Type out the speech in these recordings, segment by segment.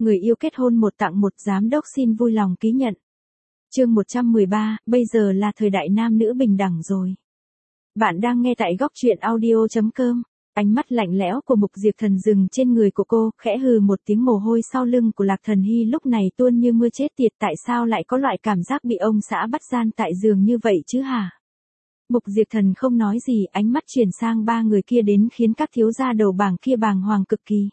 người yêu kết hôn một tặng một, giám đốc xin vui lòng ký nhận. Chương 113, bây giờ là thời đại nam nữ bình đẳng rồi. Bạn đang nghe tại góc truyện audio.com. Ánh mắt lạnh lẽo của Mục Diệp Thần dừng trên người của cô, khẽ hừ một tiếng, mồ hôi sau lưng của Lạc Thần Hy lúc này tuôn như mưa. Chết tiệt, tại sao lại có loại cảm giác bị ông xã bắt gian tại giường như vậy chứ hả? Mục Diệp Thần không nói gì, ánh mắt chuyển sang ba người kia đến khiến các thiếu gia đầu bảng kia bàng hoàng cực kỳ.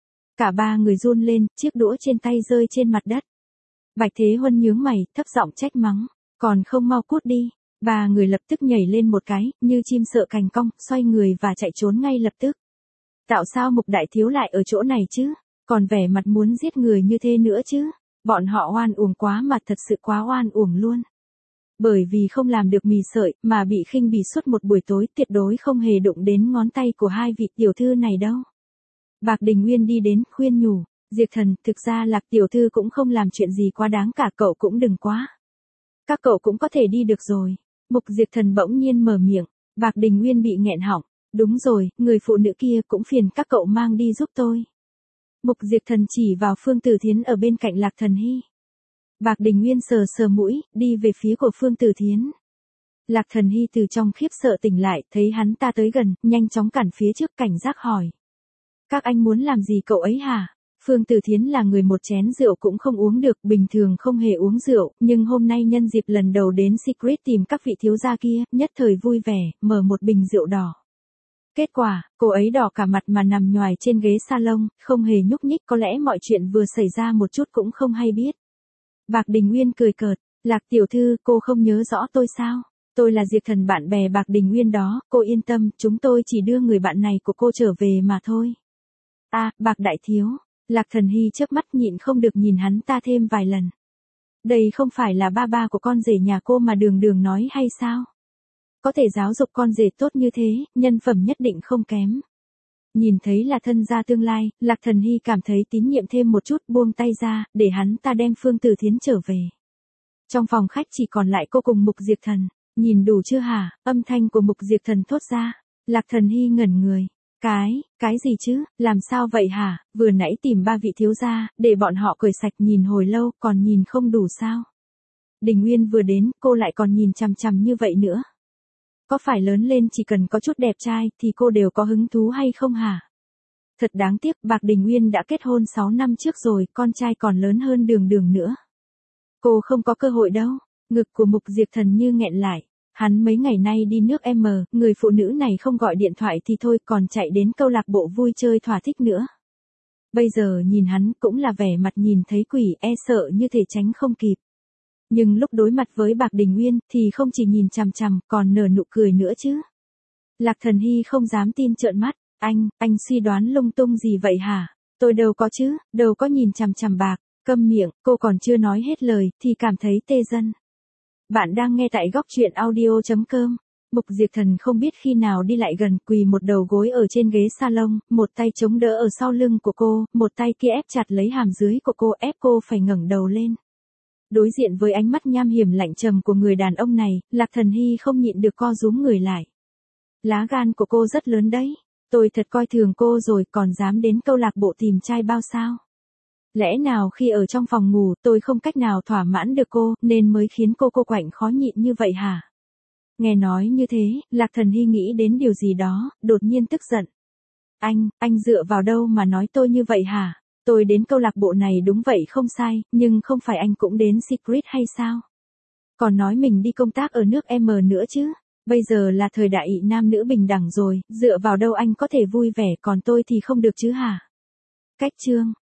Cả ba người run lên, chiếc đũa trên tay rơi trên mặt đất. Bạch Thế Huân nhướng mày, thấp giọng trách mắng, còn không mau cút đi. Ba người lập tức nhảy lên một cái, như chim sợ cành cong, xoay người và chạy trốn ngay lập tức. Tạo sao Mục đại thiếu lại ở chỗ này chứ, còn vẻ mặt muốn giết người như thế nữa chứ, bọn họ oan uổng quá mà, thật sự quá oan uổng luôn. Bởi vì không làm được mì sợi, mà bị khinh bỉ suốt một buổi tối, tuyệt đối không hề đụng đến ngón tay của hai vị tiểu thư này đâu. Bạc Đình Nguyên đi đến, khuyên nhủ, Diệp Thần, thực ra Lạc tiểu thư cũng không làm chuyện gì quá đáng cả, cậu cũng đừng quá. Các cậu cũng có thể đi được rồi. Mục Diệp Thần bỗng nhiên mở miệng, Bạc Đình Nguyên bị nghẹn họng, đúng rồi, người phụ nữ kia cũng phiền các cậu mang đi giúp tôi. Mục Diệp Thần chỉ vào Phương Tử Thiến ở bên cạnh Lạc Thần Hy. Bạc Đình Nguyên sờ sờ mũi, đi về phía của Phương Tử Thiến. Lạc Thần Hy từ trong khiếp sợ tỉnh lại, thấy hắn ta tới gần, nhanh chóng cản phía trước, cảnh giác hỏi. Các anh muốn làm gì cậu ấy hả? Phương Tử Thiến là người một chén rượu cũng không uống được, bình thường không hề uống rượu, nhưng hôm nay nhân dịp lần đầu đến Secret tìm các vị thiếu gia kia, nhất thời vui vẻ, mở một bình rượu đỏ. Kết quả, cô ấy đỏ cả mặt mà nằm nhoài trên ghế salon, không hề nhúc nhích, có lẽ mọi chuyện vừa xảy ra một chút cũng không hay biết. Bạc Đình Nguyên cười cợt, Lạc tiểu thư, cô không nhớ rõ tôi sao? Tôi là Diệp Thần, bạn bè Bạc Đình Nguyên đó, cô yên tâm, chúng tôi chỉ đưa người bạn này của cô trở về mà thôi. Bạc đại thiếu. Lạc Thần Hy chớp mắt nhịn không được nhìn hắn ta thêm vài lần. Đây không phải là ba của con rể nhà cô mà đường đường nói hay sao? Có thể giáo dục con rể tốt như thế, nhân phẩm nhất định không kém. Nhìn thấy là thân gia tương lai, Lạc Thần Hy cảm thấy tín nhiệm thêm một chút, buông tay ra, để hắn ta đem Phương Tử Thiến trở về. Trong phòng khách chỉ còn lại cô cùng Mục Diệp Thần, nhìn đủ chưa hả? Âm thanh của Mục Diệp Thần thốt ra. Lạc Thần Hy ngẩn người. Cái gì chứ, làm sao vậy hả, vừa nãy tìm ba vị thiếu gia, để bọn họ cởi sạch nhìn hồi lâu, còn nhìn không đủ sao? Đình Nguyên vừa đến, cô lại còn nhìn chằm chằm như vậy nữa. Có phải lớn lên chỉ cần có chút đẹp trai, thì cô đều có hứng thú hay không hả? Thật đáng tiếc, Bạc Đình Nguyên đã kết hôn 6 năm trước rồi, con trai còn lớn hơn đường đường nữa. Cô không có cơ hội đâu, ngực của Mục Diệp Thần như nghẹn lại. Hắn mấy ngày nay đi nước M, người phụ nữ này không gọi điện thoại thì thôi, còn chạy đến câu lạc bộ vui chơi thỏa thích nữa. Bây giờ nhìn hắn cũng là vẻ mặt nhìn thấy quỷ, e sợ như thể tránh không kịp. Nhưng lúc đối mặt với Bạc Đình Nguyên thì không chỉ nhìn chằm chằm, còn nở nụ cười nữa chứ. Lạc Thần Hy không dám tin trợn mắt, anh suy đoán lung tung gì vậy hả? Tôi đâu có chứ, đâu có nhìn chằm chằm Bạc, câm miệng, cô còn chưa nói hết lời thì cảm thấy tê dần. Bạn đang nghe tại góc truyện audio.com. Mục Diệp Thần không biết khi nào đi lại gần, quỳ một đầu gối ở trên ghế salon, một tay chống đỡ ở sau lưng của cô, một tay kia ép chặt lấy hàm dưới của cô, ép cô phải ngẩng đầu lên. Đối diện với ánh mắt nham hiểm lạnh trầm của người đàn ông này, Lạc Thần Hy không nhịn được co rúm người lại. Lá gan của cô rất lớn đấy. Tôi thật coi thường cô rồi, còn dám đến câu lạc bộ tìm trai bao sao? Lẽ nào khi ở trong phòng ngủ tôi không cách nào thỏa mãn được cô, nên mới khiến cô quạnh khó nhịn như vậy hả? Nghe nói như thế, Lạc Thần Hy nghĩ đến điều gì đó, đột nhiên tức giận. Anh dựa vào đâu mà nói tôi như vậy hả? Tôi đến câu lạc bộ này đúng vậy không sai, nhưng không phải anh cũng đến Secret hay sao? Còn nói mình đi công tác ở nước M nữa chứ? Bây giờ là thời đại nam nữ bình đẳng rồi, dựa vào đâu anh có thể vui vẻ còn tôi thì không được chứ hả? Cách chương